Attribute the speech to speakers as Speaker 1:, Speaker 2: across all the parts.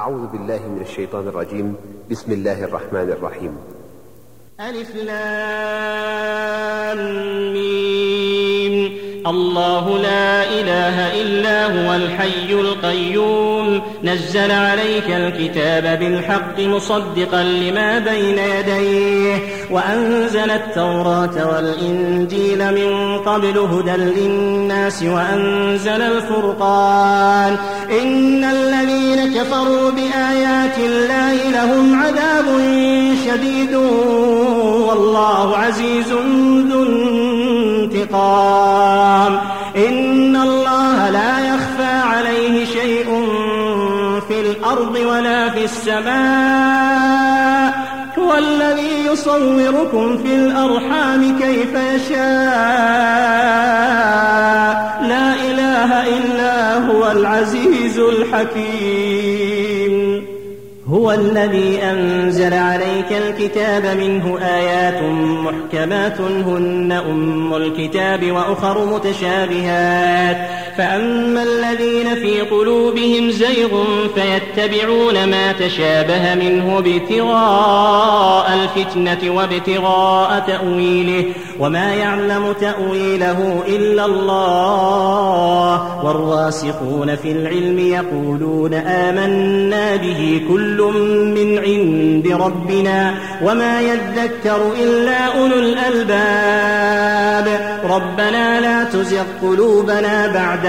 Speaker 1: أعوذ بالله من الشيطان الرجيم. بسم الله الرحمن الرحيم.
Speaker 2: ألف لام ميم. الله لا إله إلا هو الحي القيوم نزل عليك الكتاب بالحق مصدقا لما بين يديه وأنزل التوراة والإنجيل من قبل هدى للناس وأنزل الفرقان إن الذين كفروا بآيات الله لهم عذاب شديد والله عزيز ذو انتقام. إن الله لا يخفى عليه شيء في الأرض ولا في السماء هو الذي يصوركم في الأرحام كيف يشاء لا إله إلا هو العزيز الحكيم. هو الذي أنزل عليك الكتاب منه آيات محكمات هن أم الكتاب وأخر متشابهات فأما الذين في قلوبهم زيغ فيتبعون ما تشابه منه ابتغاء الفتنة وابتغاء تأويله وما يعلم تأويله إلا الله والراسخون في العلم يقولون آمنا به كل من عند ربنا وما يذكر إلا أولو الألباب. ربنا لا تزغ قلوبنا بعد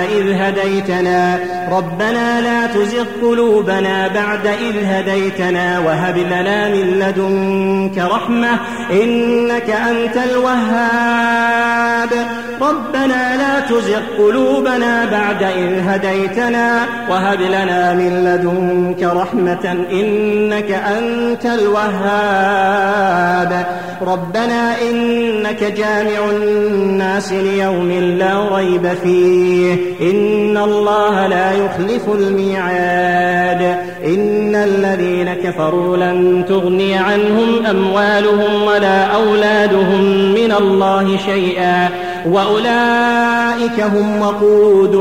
Speaker 2: إذ هديتنا وهب لنا من لدنك رحمة إنك أنت الوهاب. ربنا لا تزغ قلوبنا بعد إذ هديتنا وهب لنا من لدنك رحمة إنك أنت الوهاب. ربنا إنك جامع الناس ليوم لا ريب فيه إن الله لا يخلف الميعاد. إن الذين كفروا لن تغني عنهم أموالهم ولا أولادهم من الله شيئا وأولئك هم وقود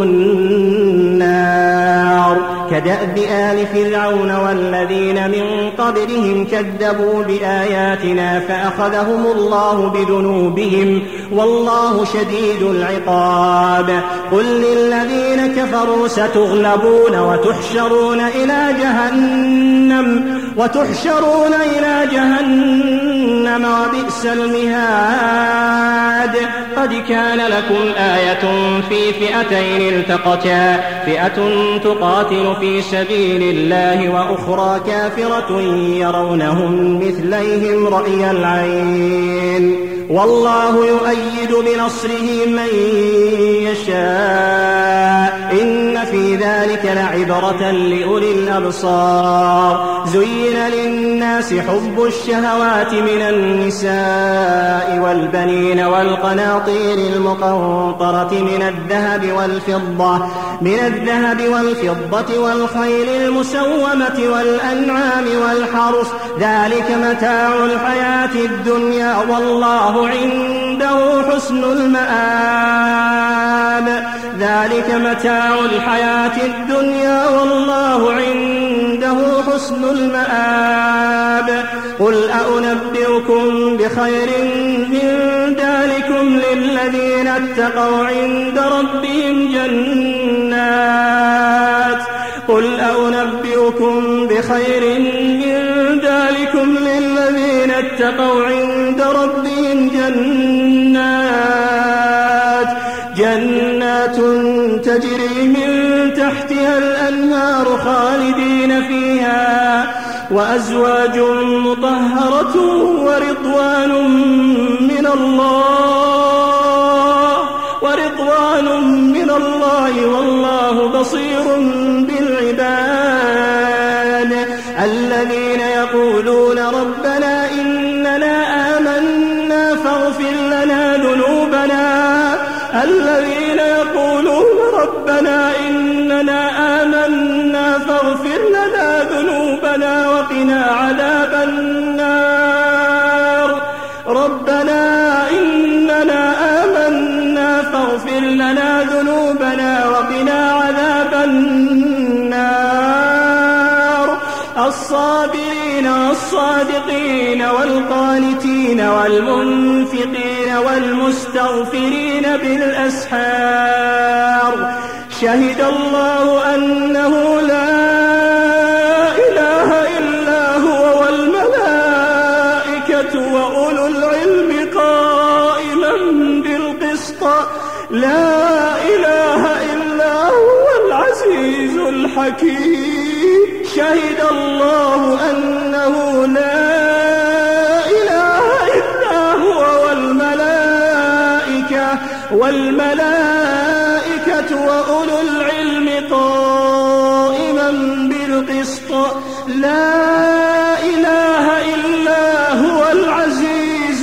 Speaker 2: النار. كدأب آل فرعون والذين من قبلهم كذبوا بآياتنا فأخذهم الله بذنوبهم والله شديد العقاب. قل للذين كفروا ستغلبون وتحشرون إلى جهنم وبئس المهاد. قد كان لكم آية في فئتين التقتا فئة تقاتل في سبيل الله وأخرى كافرة يرونهم مثليهم رأي العين والله يؤيد بنصره من يشاء إن في ذلك لعبرة لأولي الأبصار. زين للناس حب الشهوات من النساء والبنين والقناطير المقنطرة من الذهب والفضة والخيل المسومة والأنعام والحرث ذلك متاع الحياة الدنيا والله عنده حسن المآب. قل أنبئكم بخير من ذلكم للذين اتقوا عند ربهم جنات تجري من تحتها الأنهار خالدين فيها وأزواج مطهرة ورضوان من الله والله بصير بالعباد. الذين يقولون ربنا إننا آمنا فاغفر لنا ذنوبنا وقنا عذاب النار. ربنا إننا آمنا فاغفر لنا ذنوبنا وقنا عذاب النار. الصابرين والصادقين والقانتين والمنفقين والمستغفرين بالأسحار شهد الله أنه لا إله إلا هو والملائكة وأولو العلم قائما بالقسط لا إله إلا هو العزيز الحكيم شهد الله أنه لا إله إلا هو والملائكة وأولو العلم قائما بالقسط لا إله إلا هو العزيز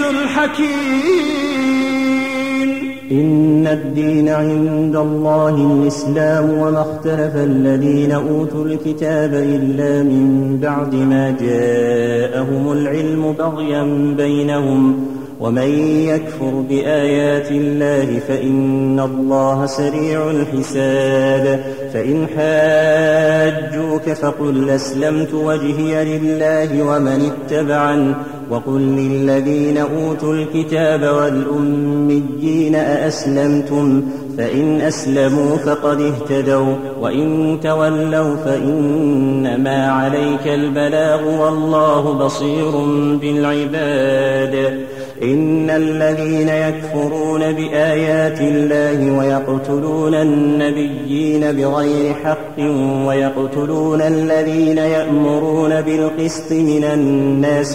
Speaker 2: الحكيم
Speaker 3: إن الدين عند الله الإسلام وما اختلف الذين أوتوا الكتاب إلا من بعد ما جاءهم العلم بغيا بينهم ومن يكفر بآيات الله فإن الله سريع الحساب فإن حاجوك فقل أسلمت وجهي لله ومن اتبعن وقل للذين أوتوا الكتاب والأميين أأسلمتم فإن أسلموا فقد اهتدوا وإن تولوا فإنما عليك البلاغ والله بصير بالعباد إن الذين يكفرون بآيات الله ويقتلون النبيين بغير حق ويقتلون الذين يأمرون بالقسط من الناس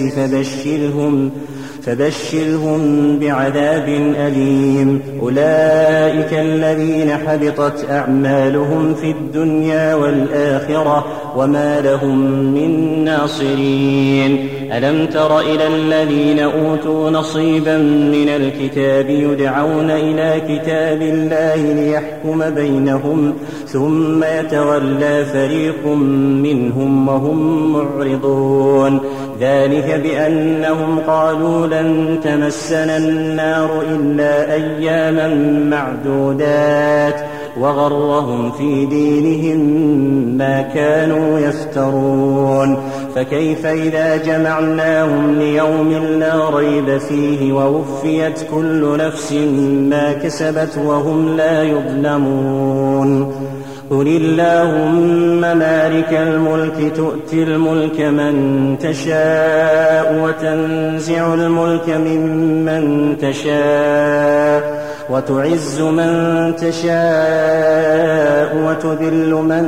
Speaker 3: فبشرهم بعذاب أليم أولئك الذين حبطت أعمالهم في الدنيا والآخرة وما لهم من ناصرين ألم تر إلى الذين أوتوا نصيبا من الكتاب يدعون إلى كتاب الله ليحكم بينهم ثم يتولى فريق منهم وهم معرضون ذلك بأنهم قالوا لن تمسنا النار إلا أياما معدودات وغرهم في دينهم ما كانوا يفترون فكيف إذا جمعناهم ليوم لا ريب فيه ووفيت كل نفس ما كسبت وهم لا يظلمون قل اللهم مالك الملك تؤتي الملك من تشاء وتنزع الملك ممن تشاء وتعز من تشاء وتذل من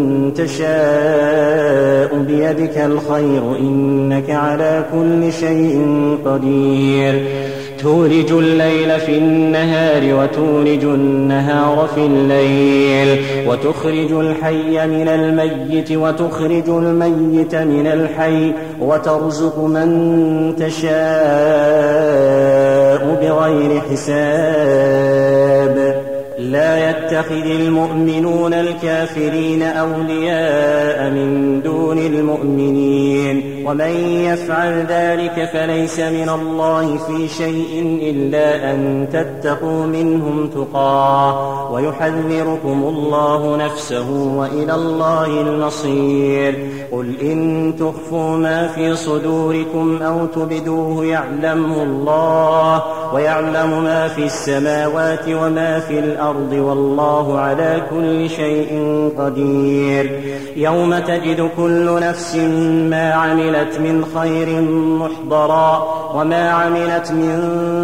Speaker 3: تشاء بيدك الخير إنك على كل شيء قدير تولج الليل في النهار وتولج النهار في الليل وتخرج الحي من الميت وتخرج الميت من الحي وترزق من تشاء بغير حساب لا يتخذ المؤمنون الكافرين أولياء من دون المؤمنين ومن يفعل ذلك فليس من الله في شيء إلا أن تتقوا منهم تقاه ويحذركم الله نفسه وإلى الله المصير قل إن تخفوا ما في صدوركم أو تبدوه يعلمه الله ويعلم ما في السماوات وما في الأرض والله على كل شيء قدير يوم تجد كل نفس ما عملت من خير محضرا وما عملت من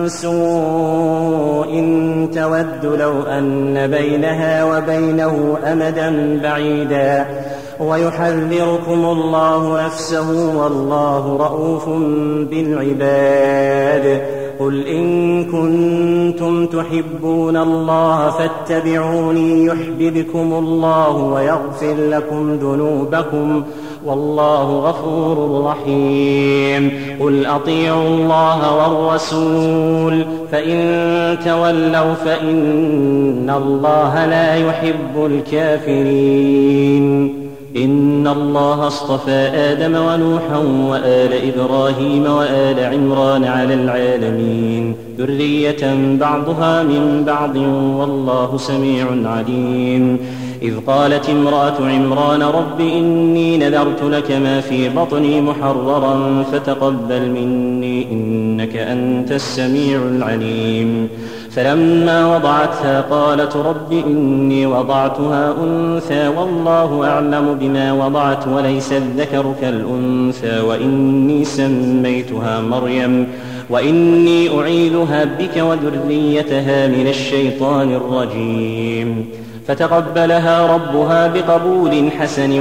Speaker 3: سوء تود لو أن بينها وبينه أمدا بعيدا ويحذركم الله نفسه والله رءوف بالعباد قل إن كنتم تحبون الله فاتبعوني يحببكم الله ويغفر لكم ذنوبكم والله غفور رحيم قل أطيعوا الله والرسول فإن تولوا فإن الله لا يحب الكافرين إن الله اصطفى آدم ونوحا وآل إبراهيم وآل عمران على العالمين ذرية بعضها من بعض والله سميع عليم إذ قالت امرأة عمران رب إني نذرت لك ما في بطني محررا فتقبل مني إنك أنت السميع العليم. فلما وضعتها قالت رب إني وضعتها أنثى والله أعلم بما وضعت وليس الذكر كالأنثى وإني سميتها مريم وإني أعيذها بك وذريتها من الشيطان الرجيم. فتقبلها ربها بقبول حسن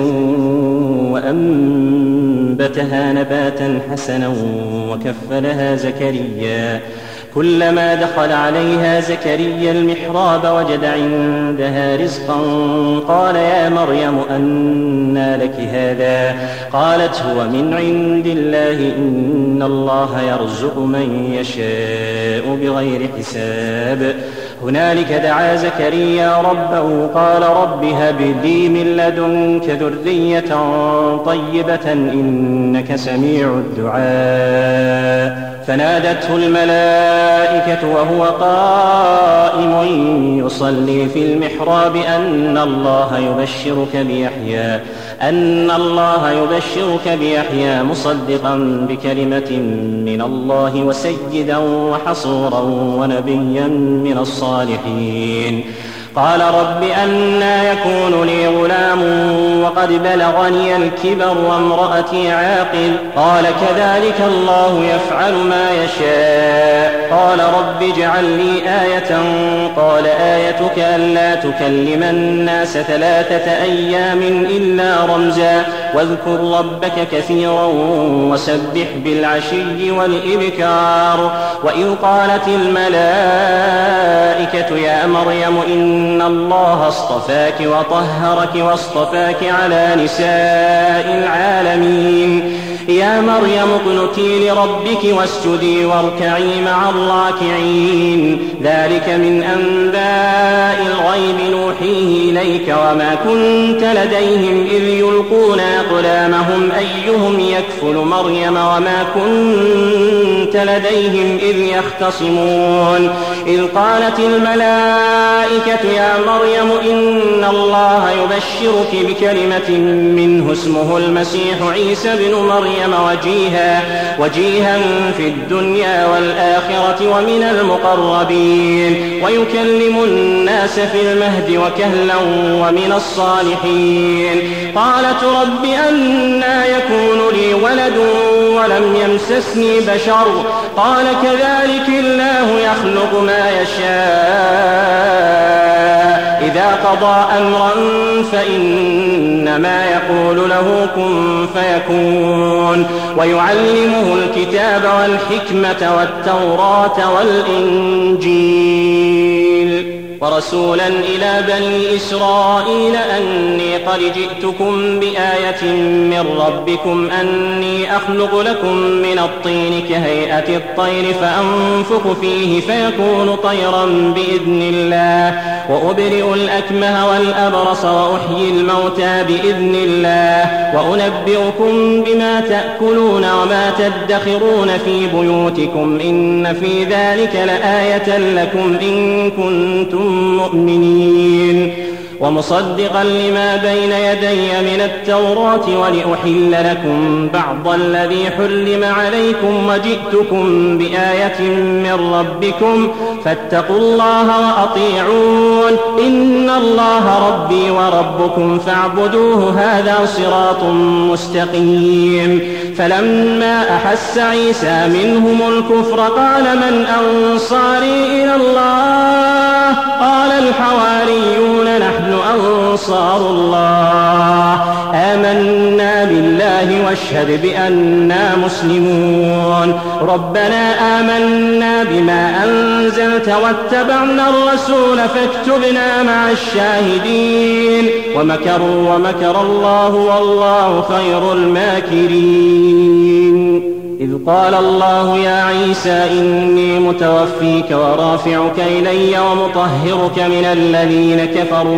Speaker 3: وأنبتها نباتا حسنا وكفلها زكريا. كلما دخل عليها زكريا المحراب وجد عندها رزقا قال يا مريم أنى لك هذا؟ قالت هو من عند الله إن الله يرزق من يشاء بغير حساب. هنالك دعا زكريا ربه قال رب هب لي من لدنك ذرية طيبة إنك سميع الدعاء. فنادته الملائكة وهو قائم يصلي في المحراب أن الله يبشرك بيحيى مصدقا بكلمة من الله وسيدا وحصورا ونبيا من الصالحين. قال رب أنى يكون لي غلام وقد بلغني الكبر وامرأتي عاقر؟ قال كذلك الله يفعل ما يشاء. قال رب اجعل لي آية. قال آيتك ألا تكلم الناس 3 أيام إلا رمزا واذكر ربك كثيرا وسبح بالعشي والإبكار. وإذ قالت الملائكة يا مريم إن الله اصطفاك وطهرك واصطفاك على نساء العالمين. يا مريم اقنتي لربك واسجدي واركعي مع الراكعين. ذلك من أنباء الغيب نوحيه إليك وما كنت لديهم إذ يلقون أقلامهم أيهم يكفل مريم وما كنت لديهم إذ يختصمون. إذ قالت الملائكة يا مريم إن الله يبشرك بكلمة منه اسمه المسيح عيسى بن مريم وجيها في الدنيا والآخرة ومن المقربين ويكلم الناس في المهد وكهلا ومن الصالحين. قالت رب أنى يكون لي ولد ولم يمسسني بشر؟ قال كذلك الله يخلق ما يشاء إذا قضى أمرا فإنما يقول له كن فيكون. ويعلمه الكتاب والحكمة والتوراة والإنجيل ورسولا إلى بني إسرائيل أني قد جئتكم بآية من ربكم أني أخلق لكم من الطين كهيئة الطير فأنفخ فيه فيكون طيرا بإذن الله وأبرئ الأكمه والأبرص وأحيي الموتى بإذن الله وأنبئكم بما تأكلون وما تدخرون في بيوتكم إن في ذلك لآية لكم إن كنتم مؤمنين. ومصدقا لما بين يدي من التوراة ولأحل لكم بعض الذي حرم عليكم وجئتكم بآية من ربكم فاتقوا الله وأطيعون إن الله ربي وربكم فاعبدوه هذا صراط مستقيم. فلما أحس عيسى منهم الكفر قال من أنصاري إلى الله؟ قال الحواريون نحن أنصار الله آمنا بالله واشهد بأننا مسلمون. ربنا آمنا بما أنزلت واتبعنا الرسول فاكتبنا مع الشاهدين. ومكروا ومكر الله والله خير الماكرين. إذ قال الله يا عيسى إني متوفيك ورافعك إلي ومطهرك من الذين كفروا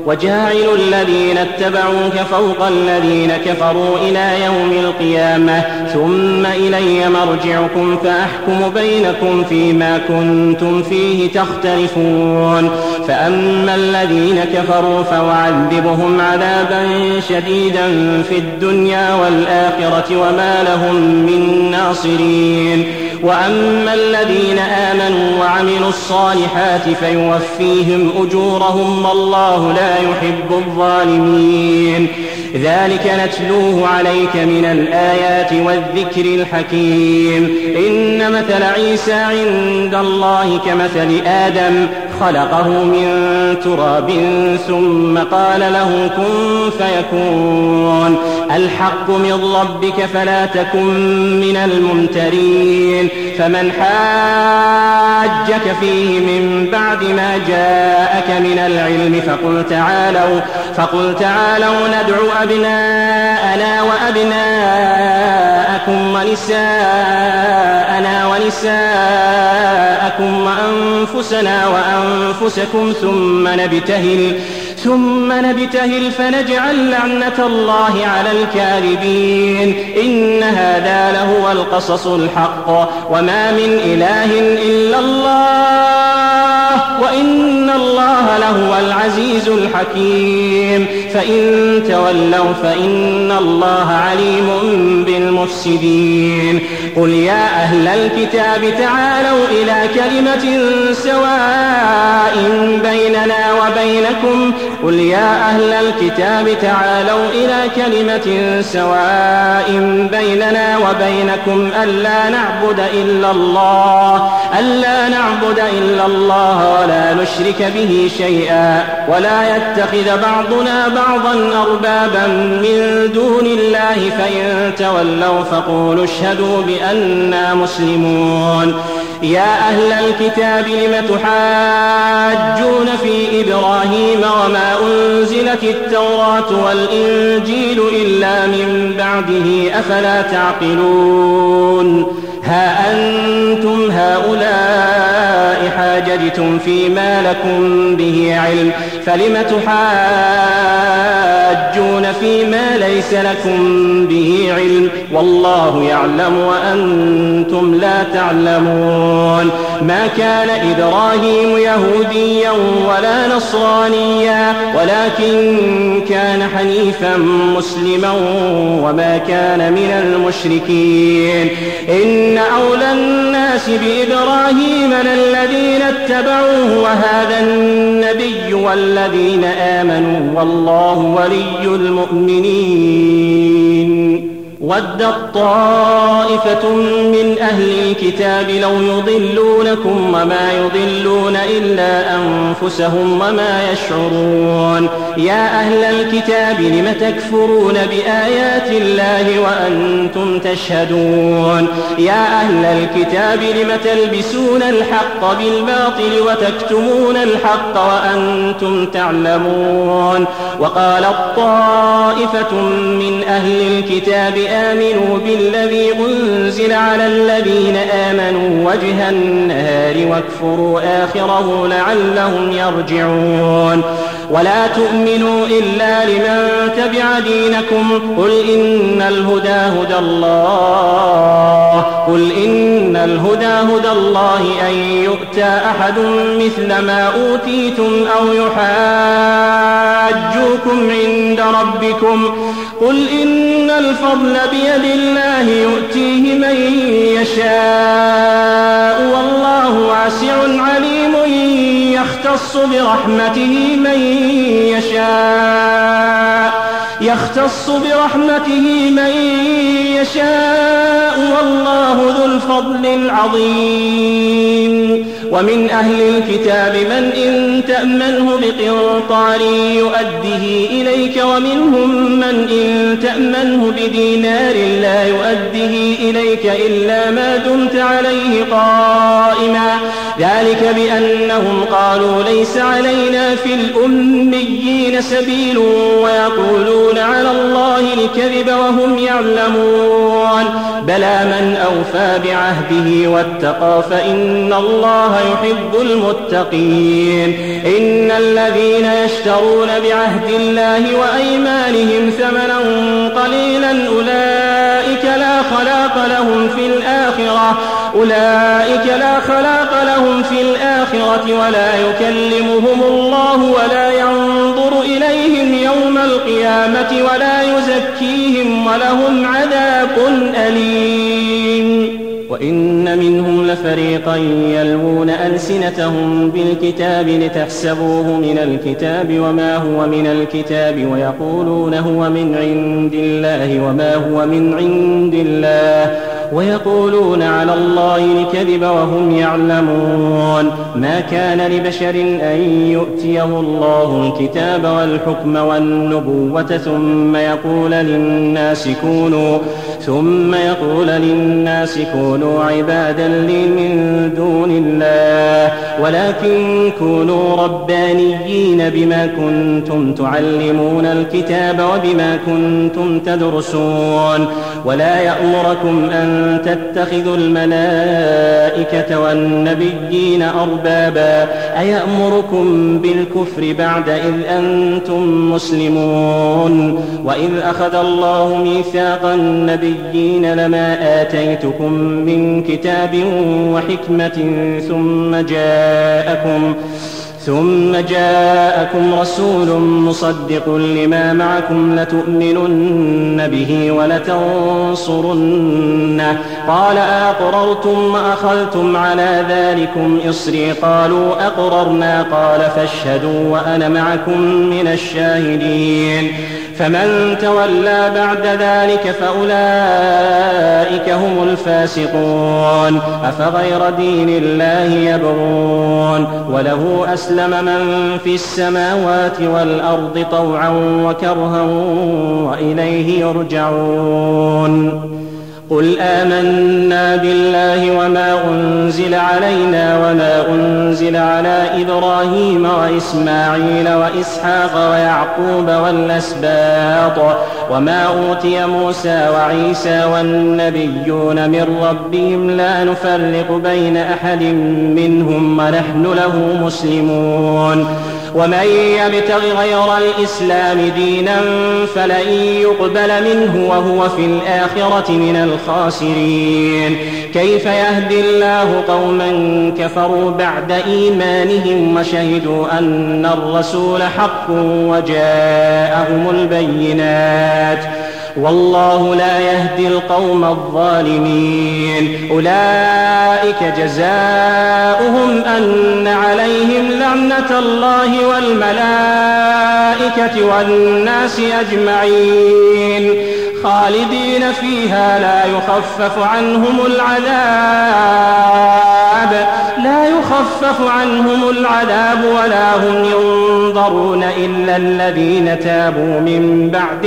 Speaker 2: وجاعل الذين اتبعوك فوق الذين كفروا إلى يوم القيامة ثم إلي مرجعكم فأحكم بينكم فيما كنتم فيه تختلفون فأما الذين كفروا فأعذبهم عذابا شديدا في الدنيا والآخرة وما لهم من ناصرين وأما الذين آمنوا وعملوا الصالحات فيوفيهم أجورهم والله لا يحب الظالمين ذلك نتلوه عليك من الآيات والذكر الحكيم إن مثل عيسى عند الله كمثل آدم خلقه من تراب ثم قال له كن فيكون الحق من ربك فلا تكن من الممترين فمن حاجك فيه من بعد ما جاءك من العلم فقل تعالوا ندعو أبناءنا وأبناءكم ونساءنا ونساءكم وأنفسنا وأنفسكم ثم نبتهل فنجعل لعنة الله على الكاذبين إن هذا لهو القصص الحق وما من إله إلا الله وإن الله لهو العزيز الحكيم فإن تولوا فإن الله عليم بالمفسدين قل يا أهل الكتاب تعالوا إلى كلمة سواء بيننا وبينكم قل يا أهل الكتاب تعالوا إلى كلمة سواء بيننا وبينكم ألا نعبد إلا الله ولا نشرك به شيئا ولا يتخذ بعضنا بعضا أربابا من دون الله فإن تولوا فقولوا اشهدوا بأننا مسلمون يا أهل الكتاب لم تحاجون في إبراهيم وما أنزلت التوراة والإنجيل إلا من بعده أفلا تعقلون ها أنتم هؤلاء حاججتم فيما لكم به علم فلم تحاجون فيما ليس لكم به علم والله يعلم وأنتم لا تعلمون ما كان إبراهيم يهوديا ولا نصرانيا ولكن كان حنيفا مسلما وما كان من المشركين إن أولى الناس بإبراهيم للذين اتبعوه وهذا النبي والذين آمنوا والله ولي المؤمنين ودت طائفة من أهل الكتاب لو يضلونكم وما يضلون إلا أنفسهم وما يشعرون يا أهل الكتاب لم تكفرون بآيات الله وأنتم تشهدون يا أهل الكتاب لم تلبسون الحق بالباطل وتكتمون الحق وأنتم تعلمون وقالت طائفة من أهل الكتاب آمنوا بالذي أنزل على الذين آمنوا وجه النهار واكفروا آخره لعلهم يرجعون ولا تؤمنوا إلا لمن تبع دينكم قل إن الهدى هدى الله أن يؤتى أحد مثل ما أوتيتم أو يحاجوكم عند ربكم قل إن الفضل بيد الله يؤتيه من يشاء والله واسع عليم يختص برحمته من يشاء والله ذو الفضل العظيم ومن أهل الكتاب من إن تأمنه بقنطار يؤده إليك ومنهم من إن تأمنه بدينار لا يؤده إليك إلا ما دمت عليه قائما ذلك بأنهم قالوا ليس علينا في الأميين سبيل ويقولون على الله الكذب وهم يعلمون بلى من أوفى بعهده واتقى فإن الله يحب المتقين إن الذين يشترون بعهد الله وأيمانهم ثمنا قليلا أولئك لا خلاق لهم في الآخرة ولا يكلمهم الله ولا ينظر إليهم يوم القيامة ولا يزكيهم ولهم عذاب أليم وإن منهم لفريقا يلوون ألسنتهم بالكتاب لتحسبوه من الكتاب وما هو من الكتاب ويقولون هو من عند الله وما هو من عند الله ويقولون على الله الكذب وهم يعلمون ما كان لبشر أن يؤتيه الله الكتاب والحكم والنبوة ثم يقول للناس كونوا عبادا لي من دون الله ولكن كونوا ربانيين بما كنتم تعلمون الكتاب وبما كنتم تدرسون ولا يأمركم أن تتخذوا الملائكة والنبيين أربابا أيأمركم بالكفر بعد إذ أنتم مسلمون وإذ أخذ الله ميثاق النبيين لما آتيتكم من كتاب وحكمة ثم جاءكم رسول مصدق لما معكم لتؤمنن به ولتنصرنه قال أقررتم وأخذتم على ذلكم إصري قالوا أقررنا قال فاشهدوا وأنا معكم من الشاهدين فمن تولى بعد ذلك فأولئك هم الفاسقون أفغير دين الله يبغون وله أسلم من في السماوات والأرض طوعا وكرها وإليه يرجعون قل آمنا بالله وما أنزل علينا وما أنزل على إبراهيم وإسماعيل وإسحاق ويعقوب والأسباط وما أوتي موسى وعيسى والنبيون من ربهم لا نفرق بين أحد منهم ونحن له مسلمون ومن يبتغ غير الإسلام دينا فلن يقبل منه وهو في الآخرة من الخاسرين كيف يهدي الله قوما كفروا بعد إيمانهم وشهدوا أن الرسول حق وجاءهم البينات والله لا يهدي القوم الظالمين أولئك جزاؤهم أن عليهم لعنة الله والملائكة والناس أجمعين خالدين فيها لا يخفف عنهم العذاب ولا هم ينظرون إلا الذين تابوا من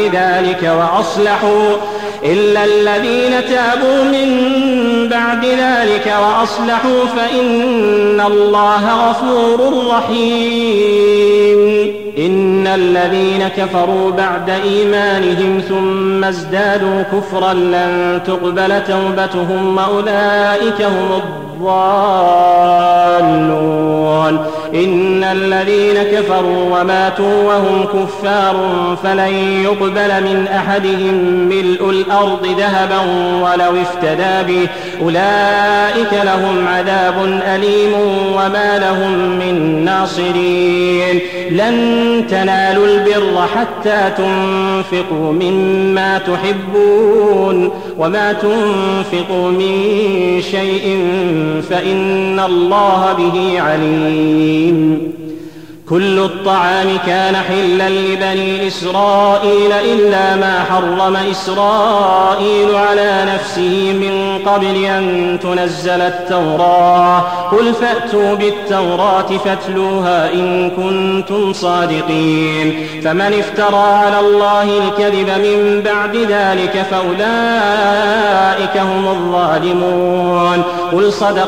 Speaker 2: بعد ذلك وأصلحوا فإن الله غفور رحيم إن الذين كفروا بعد إيمانهم ثم ازدادوا كفرا لن تقبل توبتهم وأولئك هم الضالون إن الذين كفروا وماتوا وهم كفار فلن يقبل من أحدهم ملء الأرض ذهبا ولو افتدى به أولئك لهم عذاب أليم وما لهم من ناصرين لن تنالوا البر حتى تنفقوا مما تحبون وما تنفقوا من شيء فإن الله به عليم كل الطعام كان حلا لبني إسرائيل إلا ما حرم إسرائيل على نفسه من قبل أن تنزل التوراة قل فأتوا بالتوراة فاتلوها إن كنتم صادقين فمن افترى على الله الكذب من بعد ذلك فأولئك هم الظالمون قل صدق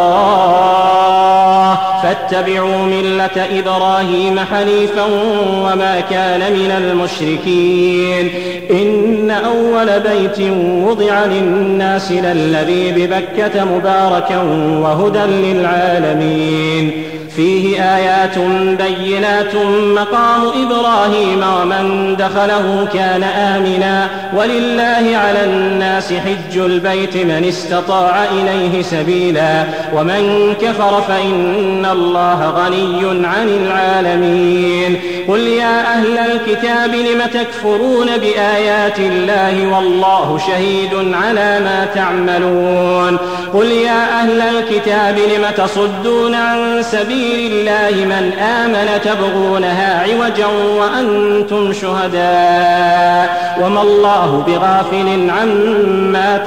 Speaker 2: الله فاتبعوا ملة إبراهيم حنيفا وما كان من المشركين إن أول بيت وضع للناس للذي ببكة مباركا وهدى للعالمين فيه آيات بينات مقام إبراهيم ومن دخله كان آمنا ولله على الناس حج البيت من استطاع إليه سبيلا ومن كفر فإن الله غني عن العالمين قل يا أهل الكتاب لم تكفرون بآيات الله والله شهيد على ما تعملون قل يا أهل الكتاب لم تصدون عن سبيل الله من آمن تبغونها عوجا وأنتم شهداء وما الله بغافل عما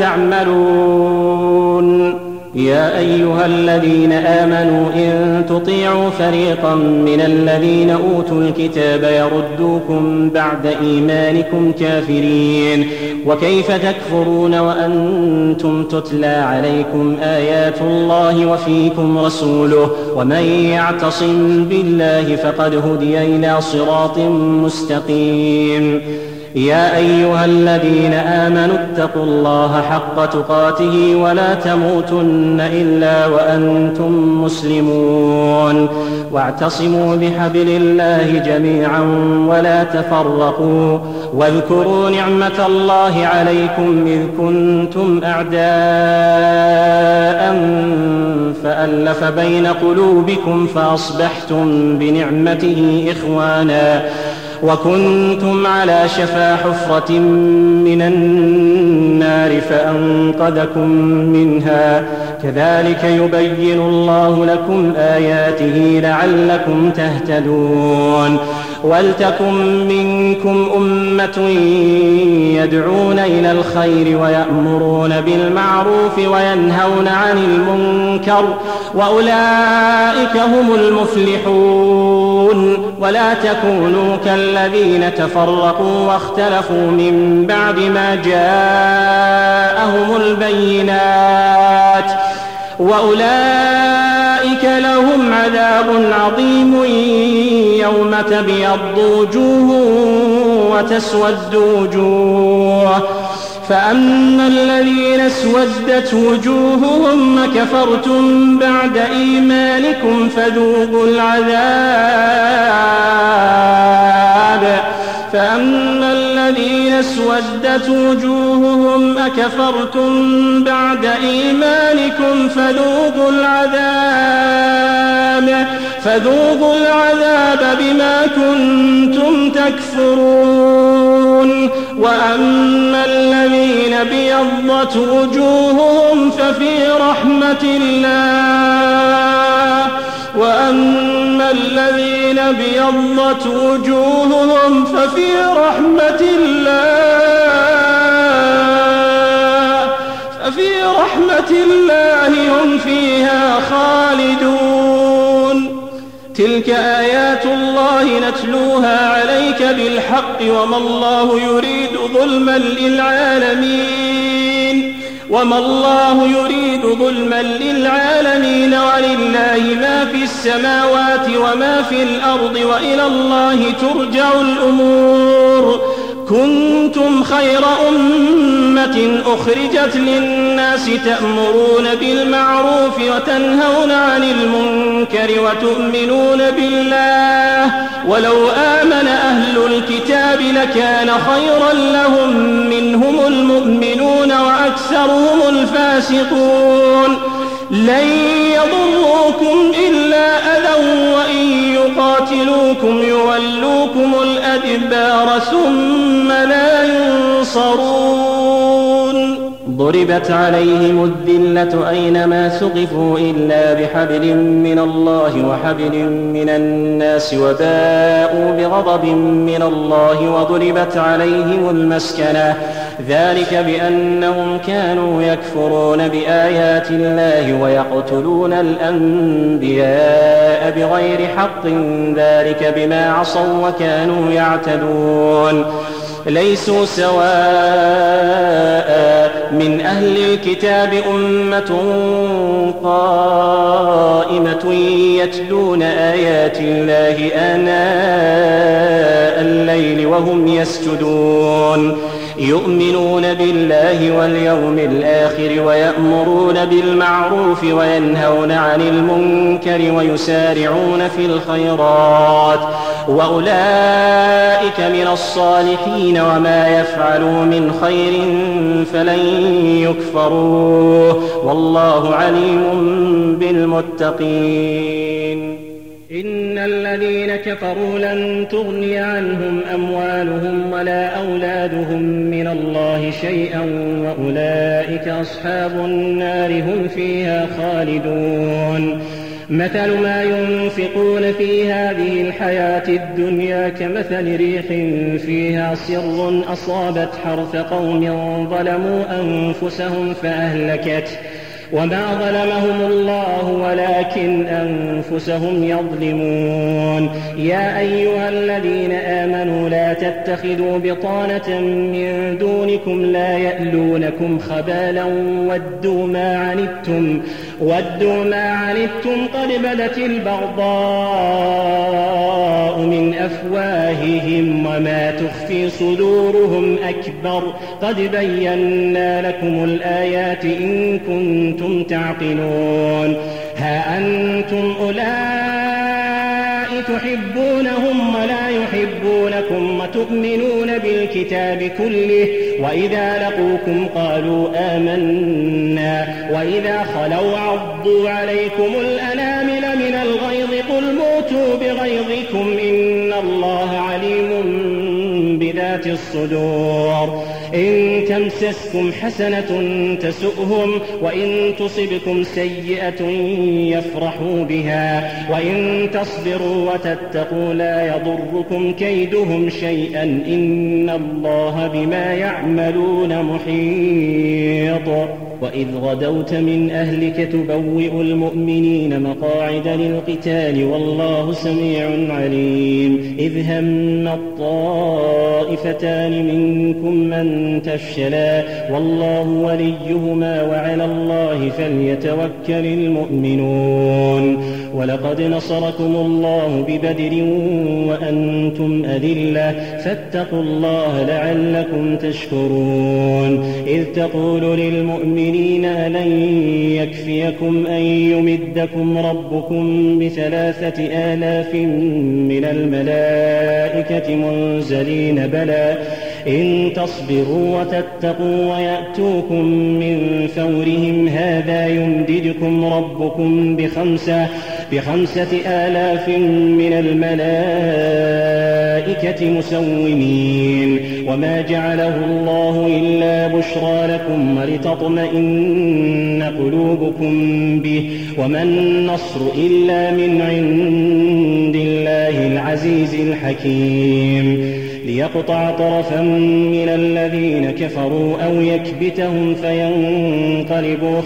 Speaker 2: تعملون يا أيها الذين آمنوا إن تطيعوا فريقا من الذين أوتوا الكتاب يردوكم بعد إيمانكم كافرين وكيف تكفرون وأنتم تتلى عليكم آيات الله وفيكم رسوله ومن يعتصم بالله فقد هدي إلى صراط مستقيم يا أيها الذين آمنوا اتقوا الله حق تقاته ولا تموتن إلا وأنتم مسلمون واعتصموا بحبل الله جميعا ولا تفرقوا واذكروا نعمة الله عليكم إذ كنتم أعداء فألف بين قلوبكم فأصبحتم بنعمته إخوانا وكنتم على شفا حفرة من النار فأنقذكم منها كذلك يبين الله لكم آياته لعلكم تهتدون ولتكن منكم أمة يدعون إلى الخير ويأمرون بالمعروف وينهون عن المنكر وأولئك هم المفلحون ولا تكونوا كالذين تفرقوا واختلفوا من بعد ما جاءهم البينات وأولئك لهم عذاب عظيم يوم تبيض وجوه وتسود وجوه فأما الذين اسودت وجوههم كفرتم بعد إيمانكم فذوقوا العذاب فأما الذين اسودت وجوههم أكفرتم بعد إيمانكم فذوقوا العذاب بما كنتم تكفرون وأما الذين ابيضت وجوههم ففي رحمة الله وأما الذين ابيضت وجوههم ففي رحمة الله هم فيها خالدون تلك آيات الله نتلوها عليك بالحق وما الله يريد ظلما للعالمين ولله ما في السماوات وما في الأرض وإلى الله ترجع الأمور كنتم خير أمة أخرجت للناس تأمرون بالمعروف وتنهون عن المنكر وتؤمنون بالله ولو آمن أهل الكتاب لكان خيرا لهم منهم المؤمنون وأكثرهم الفاسقون لن يضروكم إلا أذى وإن يقاتلوكم يولوكم الأدبار ثم لا ينصرون ضربت عليهم الذلة أينما ثقفوا إلا بحبل من الله وحبل من الناس وباءوا بغضب من الله وضربت عليهم المسكنة ذلك بأنهم كانوا يكفرون بآيات الله ويقتلون الأنبياء بغير حق، ذلك بما عصوا وكانوا يعتدون. ليسوا سواء من أهل الكتاب أمة قائمة يتلون آيات الله آناء الليل وهم يسجدون، يؤمنون بالله واليوم الآخر ويأمرون بالمعروف وينهون عن المنكر ويسارعون في الخيرات، وأولئك من الصالحين، وما يفعلوا من خير فلن يكفروه، والله عليم بالمتقين. إن الذين كفروا لن تغني عنهم أموالهم ولا أولادهم من الله شيئا، وأولئك أصحاب النار هم فيها خالدون. مثل ما ينفقون في هذه الحياة الدنيا كمثل ريح فيها صر أصابت حرث قوم ظلموا أنفسهم فأهلكته، وما ظلمهم الله ولكن أنفسهم يظلمون. يا أيها الذين آمنوا لا تتخذوا بطانة من دونكم لا يألونكم خبالا ودوا ما عنتم قد بدت البغضاء من أفواههم وما تخفي صدورهم أكبر، قد بينا لكم الآيات إن كنتم تعقلون. ها أنتم أولئك تحبونهم ولا يحبونكم وتؤمنون بالكتاب كله، وإذا لقوكم قالوا آمنا، وإذا خلوا عضوا عليكم الأنامل من الغيظ قل موتوا بغيظكم إن الله عليم بذات الصدور. إن تمسسكم حسنة تسؤهم، وإن تصبكم سيئة يفرحوا بها، وإن تصبروا وتتقوا لا يضركم كيدهم شيئا إن الله بما يعملون محيط. وإذ غدوت من أهلك تبوئ المؤمنين مقاعد للقتال والله سميع عليم. إذ هم الطائفتان منكم من تفشلا والله وليهما وعلى الله فليتوكل المؤمنون. ولقد نصركم الله ببدر وأنتم أذلة فاتقوا الله لعلكم تشكرون. إذ تقول للمؤمنين لن يكفيكم أن يمدكم ربكم ب3,000 من الملائكة منزلين بلى إن تصبروا وتتقوا ويأتوكم من فورهم هذا يمددكم ربكم ب5,000 من الملائكة مسومين. وما جعله الله إلا بشرى لكم ولتطمئن قلوبكم به، وما النصر إلا من عند الله العزيز الحكيم. ليقطع طرفا من الذين كفروا أو يكبتهم فينقلبوا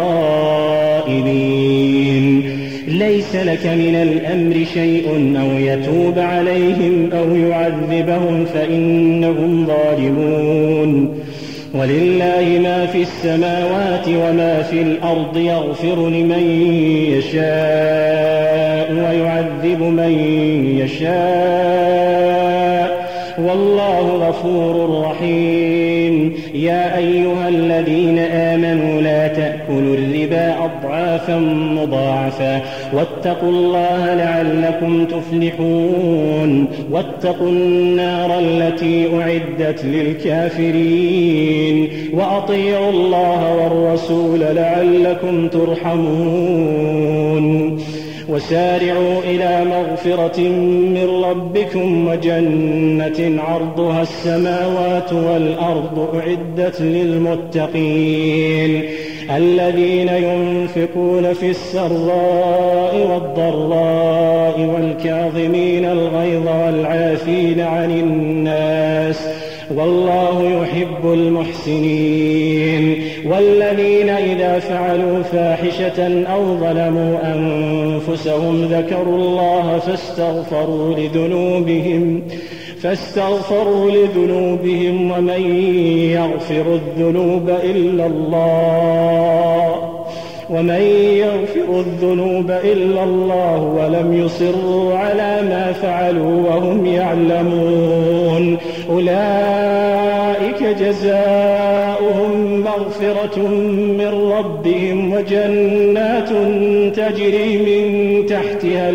Speaker 2: خائبين. ليس لك من الأمر شيء أو يتوب عليهم أو يعذبهم فإنهم ظالمون. ولله ما في السماوات وما في الأرض يغفر لمن يشاء ويعذب من يشاء والله غفور رحيم. يا أيها الذين آمنوا لا تأكلوا الربا أضعافا مضاعفة واتقوا الله لعلكم تفلحون. واتقوا النار التي أعدت للكافرين وأطيعوا الله والرسول لعلكم ترحمون. وسارعوا إلى مغفرة من ربكم وجنة عرضها السماوات والأرض أعدت للمتقين الذين ينفقون في السراء والضراء والكاظمين الغيظ والعافين عن الناس والله يحب المحسنين. والذين إذا فعلوا فاحشة أو ظلموا أنفسهم ذكروا الله فاستغفروا لذنوبهم ومن يغفر الذنوب إلا الله ولم يصروا على ما فعلوا وهم يعلمون أولئك جزاؤهم مغفرة من ربهم وجنات تجري من تحتها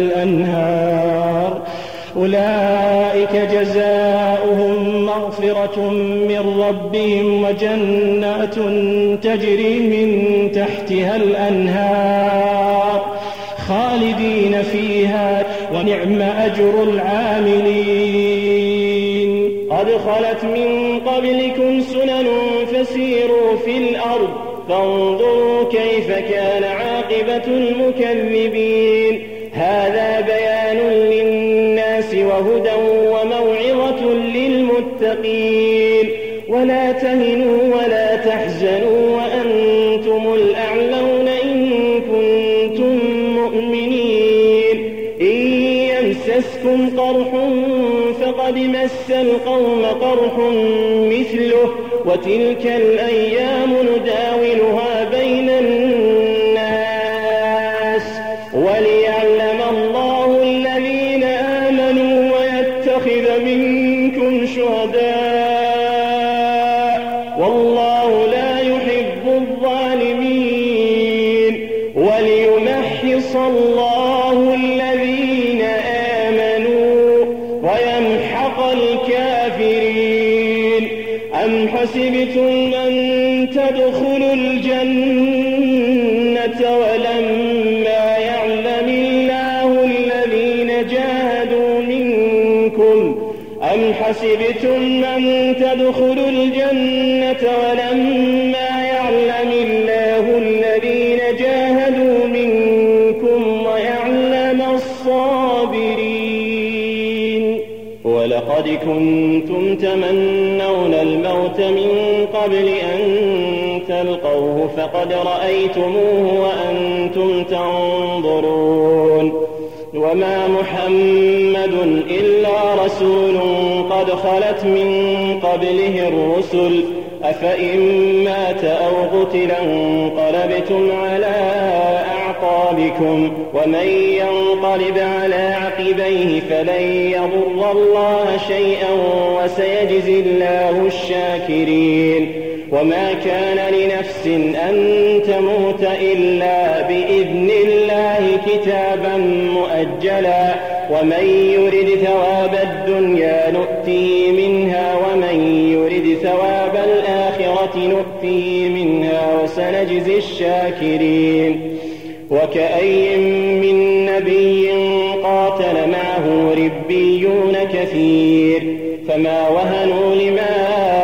Speaker 2: الأنهار خالدين فيها ونعم أجر العاملين. قد خلت من قبلكم سنن فسيروا في الأرض فانظروا كيف كان عاقبة المكذبين. هذا بيان للناس وهدى وموعظة للمتقين. ولا تهنوا ولا تحزنوا وأنتم الأعلون إن كنتم مؤمنين. إن يمسسكم قرح فقد مس القوم قرح مثله وتلك الأيام نداولها بين الناس وليعلم الله الذين آمنوا ويتخذ منكم شهداء والله لا يحب الظالمين وليمحص الله الذين آمنوا ويمحق الكافرين. أم حسبتم أن تدخلوا الجنة ولما يعلم الله الذين جاهدوا منكم ويعلم الصابرين. ولقد كنتم تمنون الموت من قبل أن تلقوه فقد رأيتموه وأنتم تنظرون. وما محمد إلا رسول قد خلت من قبله الرسل أفإن مات أو قتل انقلبتم على أعقابكم ومن ينقلب على عقبيه فلن يضر الله شيئا وسيجزي الله الشاكرين. وما كان لنفس أن تموت إلا بإذن الله كتابا مؤجلا ومن يرد ثواب الدنيا نؤته منها ومن يرد ثواب الآخرة نؤته منها وسنجزي الشاكرين. وكأي من نبي قاتل معه ربيون كثير فما وهنوا لما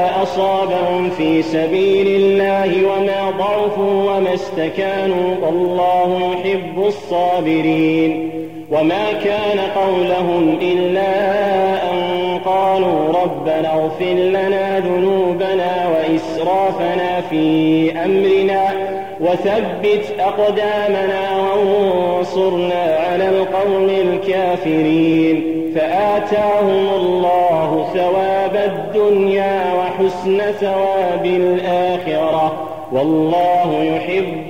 Speaker 2: أصابهم في سبيل الله وما ضعفوا وما استكانوا والله يحب الصابرين. وما كان قولهم إلا أن قالوا ربنا اغفر لنا ذنوبنا وإسرافنا في أمرنا وثبت أقدامنا وانصرنا على القوم الكافرين. فآتاهم الله ثواب الدنيا وحسن ثواب الآخرة والله يحب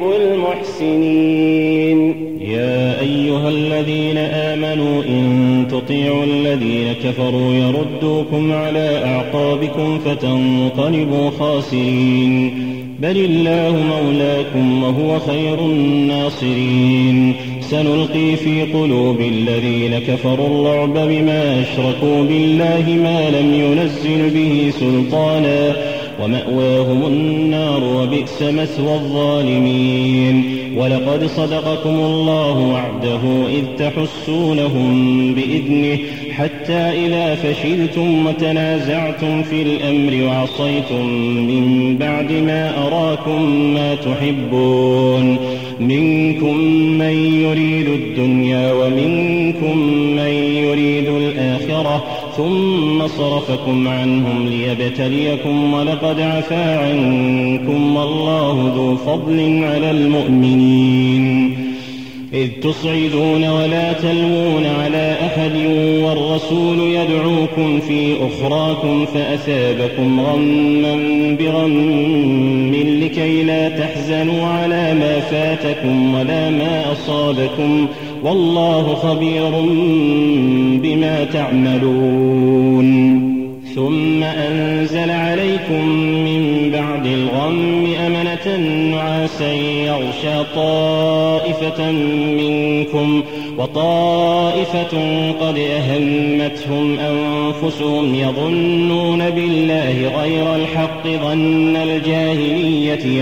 Speaker 2: المحسنين.
Speaker 3: يا أيها الذين آمنوا إن تطيعوا الذين كفروا يردوكم على أعقابكم فتنقلبوا خاسرين بل الله مولاكم وهو خير الناصرين. سنلقي في قلوب الذين كفروا الرعب بما أشركوا بالله ما لم ينزل به سلطانا ومأواهم النار وبئس مثوى الظالمين. ولقد صدقكم الله وعده إذ تحسونهم بإذنه حتى إذا فشلتم وتنازعتم في الأمر وعصيتم من بعد ما أراكم ما تحبون منكم من يريد الدنيا ومنكم من يريد الآخرة
Speaker 2: ثم صرفكم عنهم ليبتليكم ولقد عفا عنكم والله ذو فضل على المؤمنين إذ تصعدون ولا تلوون على أحد والرسول يدعوكم في أخراكم فأثابكم غما بغم لكي لا تحزنوا على ما فاتكم ولا ما أصابكم والله خبير بما تعملون ثم أنزل عليكم من بعد الغم أمنة نعاسا يغشى طائفة منكم وطائفة قد أهمتهم أنفسهم يظنون بالله غير الحق ظن الجاهلية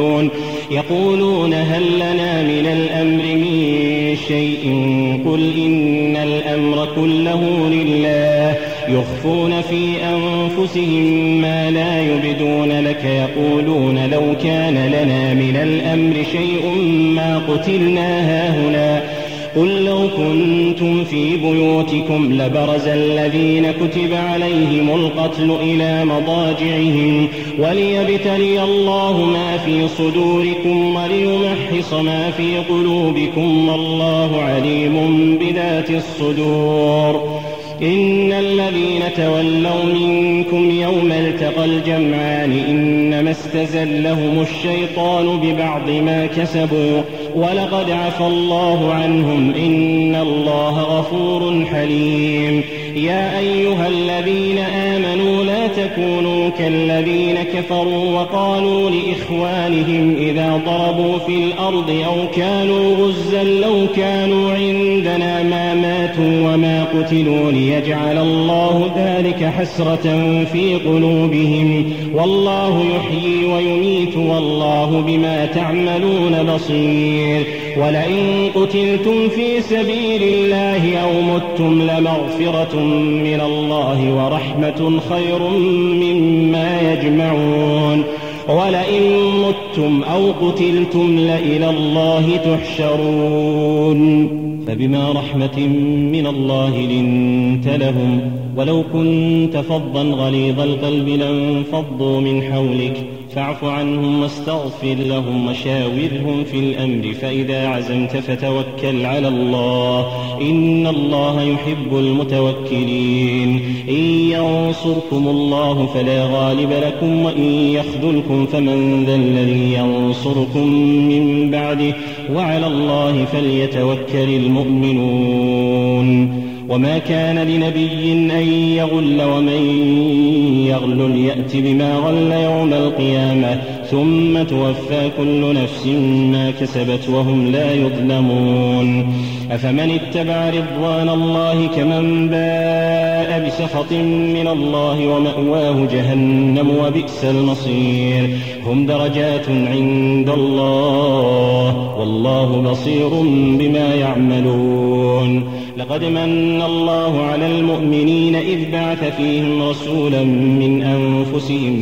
Speaker 2: يقولون هل لنا من الأمر من شيء قل إن الأمر كله لله يخفون في أنفسهم ما لا يبدون لك يقولون لو كان لنا من الأمر شيء ما قتلنا هاهنا قل لو كنتم في بيوتكم لبرز الذين كتب عليهم القتل إلى مضاجعهم وليبتلي الله ما في صدوركم وليمحص ما في قلوبكم والله عليم بذات الصدور إن الذين تولوا منكم يوم التقى الجمعان إنما استزلهم الشيطان ببعض ما كسبوا ولقد عفى الله عنهم إن الله غفور حليم يا أيها الذين آمنوا لا تكونوا كالذين كفروا وقالوا لإخوانهم إذا ضربوا في الأرض أو كانوا غزا لو كانوا عندنا ما ماتوا وما قتلوا ليجعل الله ذلك حسرة في قلوبهم والله يحيي ويميت والله بما تعملون بصير ولئن قتلتم في سبيل الله أو متم لمغفرة من الله ورحمة خير مما يجمعون ولئن متم أو قتلتم لإلى الله تحشرون فبما رحمة من الله لنت لهم ولو كنت فظا غليظ القلب لانفضوا من حولك فاعف عنهم واستغفر لهم وشاورهم في الأمر فإذا عزمت فتوكل على الله إن الله يحب المتوكلين إن ينصركم الله فلا غالب لكم وإن يخذلكم فمن ذا الذي ينصركم من بعده وعلى الله فليتوكل المؤمنون وما كان لنبي أن يغل ومن يغل يأت بما غل يوم القيامة ثم توفى كل نفس ما كسبت وهم لا يظلمون أفمن اتبع رضوان الله كمن باء بسخط من الله ومأواه جهنم وبئس المصير هم درجات عند الله والله بصير بما يعملون لقد من الله على المؤمنين إذ بعث فيهم رسولا من أنفسهم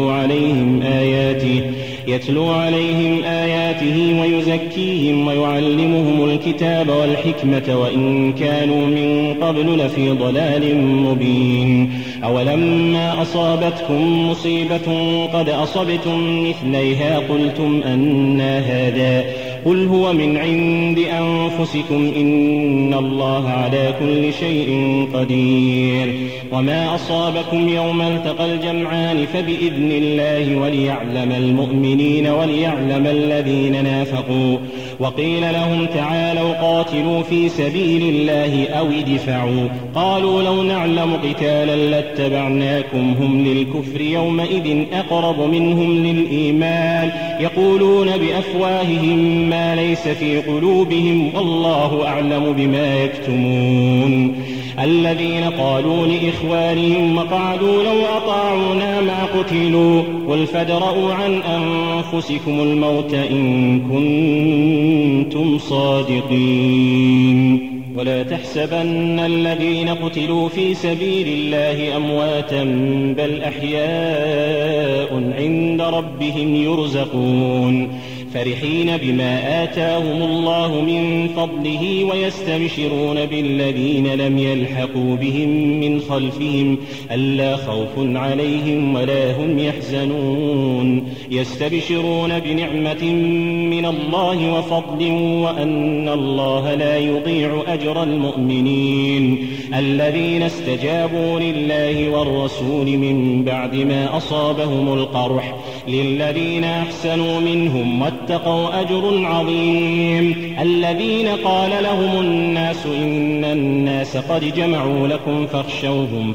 Speaker 2: يتلو عليهم آياته ويزكيهم ويعلمهم الكتاب والحكمة وإن كانوا من قبل لفي ضلال مبين أولما أصابتكم مصيبة قد أصبتم مثليها قلتم أنى هذا قل هو من عند أنفسكم إن الله على كل شيء قدير وما أصابكم يوم التقى الجمعان فبإذن الله وليعلم المؤمنين وليعلم الذين نافقوا وقيل لهم تعالوا قاتلوا في سبيل الله أو ادفعوا قالوا لو نعلم قتالا لاتبعناكم هم للكفر يومئذ أقرب منهم للإيمان يقولون بأفواههم ما ليس في قلوبهم والله أعلم بما يكتمون الذين قالوا لإخوانهم وقعدوا لو أطاعونا ما قتلوا قل فادرءوا عن أنفسكم الموت إن كنتم صادقين ولا تحسبن الذين قتلوا في سبيل الله أمواتا بل أحياء عند ربهم يرزقون فرحين بما آتاهم الله من فضله ويستبشرون بالذين لم يلحقوا بهم من خلفهم ألا خوف عليهم ولا هم يحزنون يستبشرون بنعمة من الله وفضل وأن الله لا يضيع أجر المؤمنين الذين استجابوا لله والرسول من بعد ما أصابهم القرح للذين أحسنوا منهم واتقوا أجر عظيم الذين قال لهم الناس إن الناس قد جمعوا لكم فاخشوهم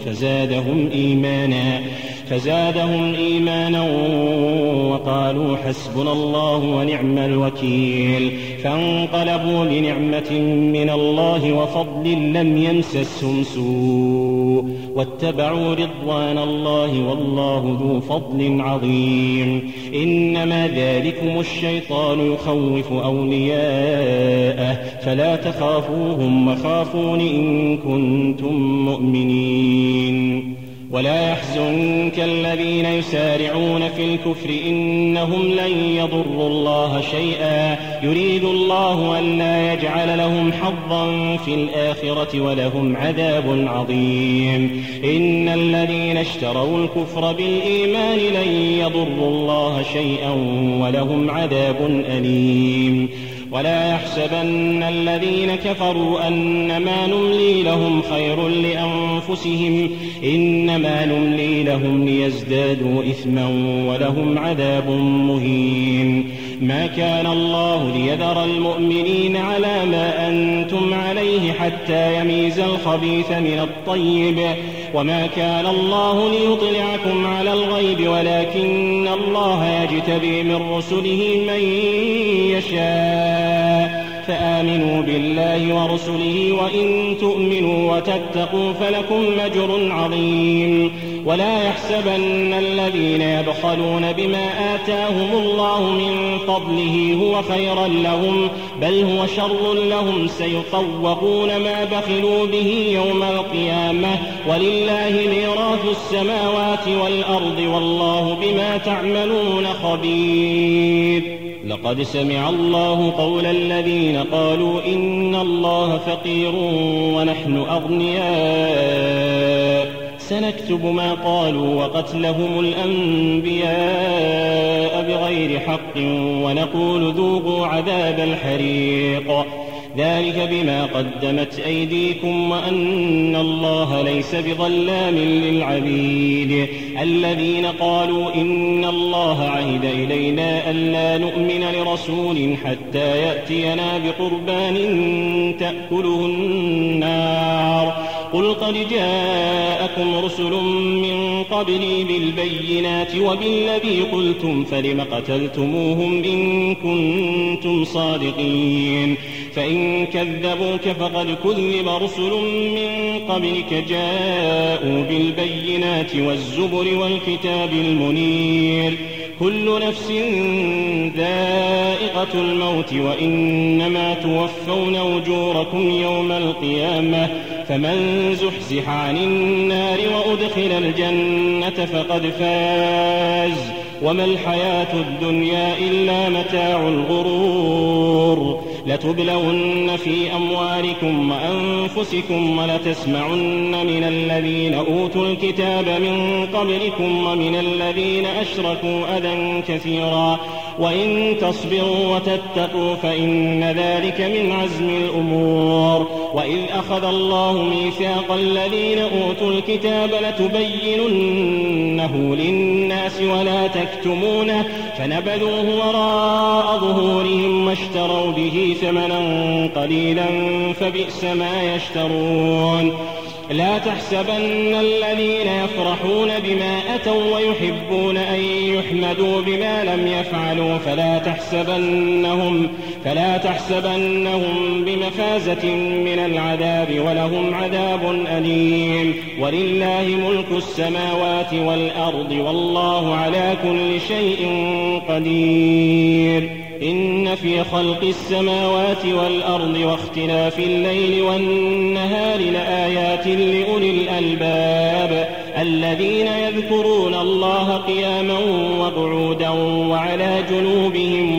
Speaker 2: فزادهم إيمانا وقالوا حسبنا الله ونعم الوكيل فانقلبوا بنعمة من الله وفضل لم يمسسهم سوء واتبعوا رضوان الله والله ذو فضل عظيم إنما ذلكم الشيطان يخوف أولياءه فلا تخافوهم وخافون إن كنتم مؤمنين ولا يحزنك الذين يسارعون في الكفر إنهم لن يضروا الله شيئا يريد الله أن لا يجعل لهم حظا في الآخرة ولهم عذاب عظيم إن الذين اشتروا الكفر بالإيمان لن يضروا الله شيئا ولهم عذاب أليم ولا يحسبن الذين كفروا أنما نملي لهم خير لأنفسهم إنما نملي لهم ليزدادوا إثما ولهم عذاب مهين ما كان الله ليذر المؤمنين على ما أنتم عليه حتى يميز الخبيث من الطيب وما كان الله ليطلعكم على الغيب ولكن الله يجتبي من رسله من يشاء فآمنوا بالله ورسله وإن تؤمنوا وتتقوا فلكم أجر عظيم ولا يحسبن الذين يبخلون بما آتاهم الله من فضله هو خيرا لهم بل هو شر لهم سيطوقون ما بخلوا به يوم القيامة ولله ميراث السماوات والأرض والله بما تعملون خبير لقد سمع الله قول الذين قالوا إن الله فقير ونحن أغنياء سنكتب ما قالوا وقتلهم الأنبياء بغير حق ونقول ذوقوا عذاب الحريق ذلك بما قدمت أيديكم وأن الله ليس بظلام للعبيد الذين قالوا إن الله عهد إلينا ألا نؤمن لرسول حتى يأتينا بقربان تأكله النار قل قد جاءكم رسل من قبلي بالبينات وبالذي قلتم فلم قتلتموهم إن كنتم صادقين فإن كذبوك فقد كذب رسل من قبلك جاءوا بالبينات والزبر والكتاب المنير كل نفس ذائقة الموت وإنما توفون أجوركم يوم القيامة فمن زحزح عن النار وأدخل الجنة فقد فاز وما الحياة الدنيا إلا متاع الغرور لتبلون في أموالكم وأنفسكم ولتسمعن من الذين أوتوا الكتاب من قبلكم ومن الذين أشركوا أذى كثيرا وإن تصبروا وتتقوا فإن ذلك من عزم الأمور وإذ أخذ الله ميثاق الذين أوتوا الكتاب لتبيننه للناس ولا تكتمونه فنبذوه وراء ظهورهم واشتروا به ثمنا قليلا فبئس ما يشترون لا تحسبن الذين يفرحون بما أتوا ويحبون أن يحمدوا بما لم يفعلوا فلا تحسبنهم بمفازة من العذاب ولهم عذاب أليم ولله ملك السماوات والأرض والله على كل شيء قدير إن في خلق السماوات والأرض واختلاف الليل والنهار لآيات لأولي الألباب الذين يذكرون الله قياما وقعودا وعلى جنوبهم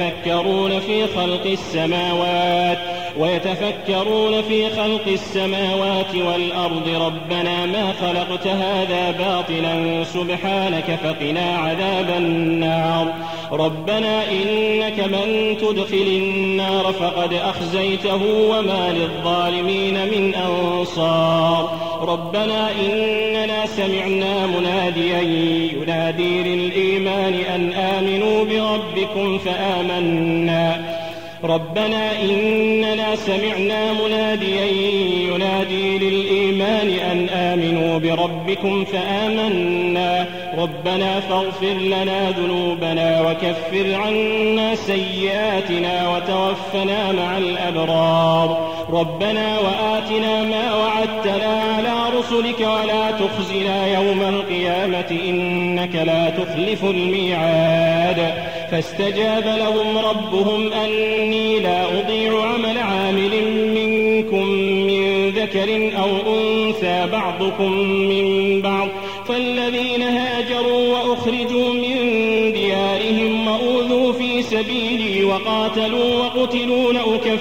Speaker 2: ويتفكرون في خلق السماوات والأرض ربنا ما خلقت هذا باطلا سبحانك فقنا عذاب النار ربنا إنك من تدخل النار فقد أخزيته وما للظالمين من أنصار ربنا إننا سمعنا مناديا ينادي للإيمان أن آمنوا بربكم فآمنا ربنا إننا سمعنا مناديا ينادي للإيمان أن آمنوا بربكم فآمنا ربنا فاغفر لنا ذنوبنا وكفر عنا سيئاتنا وتوفنا مع الأبرار ربنا وآتنا ما وعدتنا على رسلك ولا تخزنا يوم القيامة إنك لا تخلف الميعاد فاستجاب لهم ربهم أني لا أضيع عمل عامل منكم من ذكر أو أنثى بعضكم من بعض فالذين هاجروا وأخرجوا من ديارهم وأوذوا في سبيلي وقاتلوا وقتلوا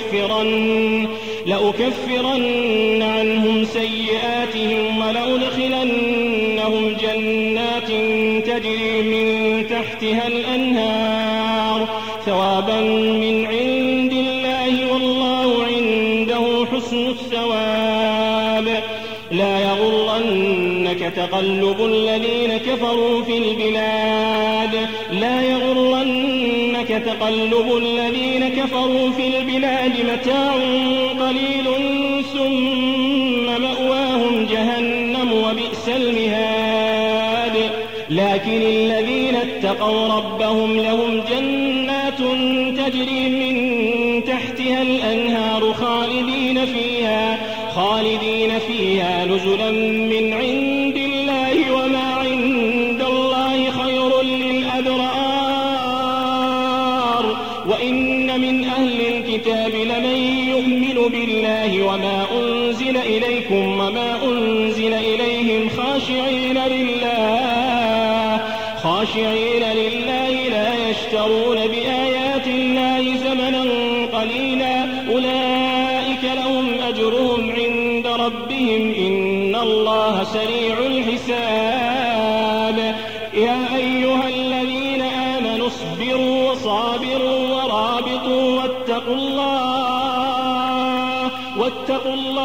Speaker 2: لأكفرن عنهم سيئاتهم ولأدخلنهم جنات تجري من تحتها الأنهار ثوابا من عند الله والله عنده حسن الثواب لا يغرنك تقلب الذين كفروا في البلاد متاع قليل ثم مأواهم جهنم وبئس المهاد لكن الذين اتقوا ربهم لهم جنات تجري من تحتها الأنهار خالدين فيها نزلا من عند الله وما عند الله خير للأبرار وإن من أهل الكتاب لمن يؤمن بالله وما أنزل إليكم وما أنزل إليهم خاشعين لله لا يشترون بآيات الله ثمنا قليلا أولئك لهم أجرهم عند ربهم إن الله سريع الحساب يا أيها الذين آمنوا اصبروا وصابروا ورابطوا واتقوا الله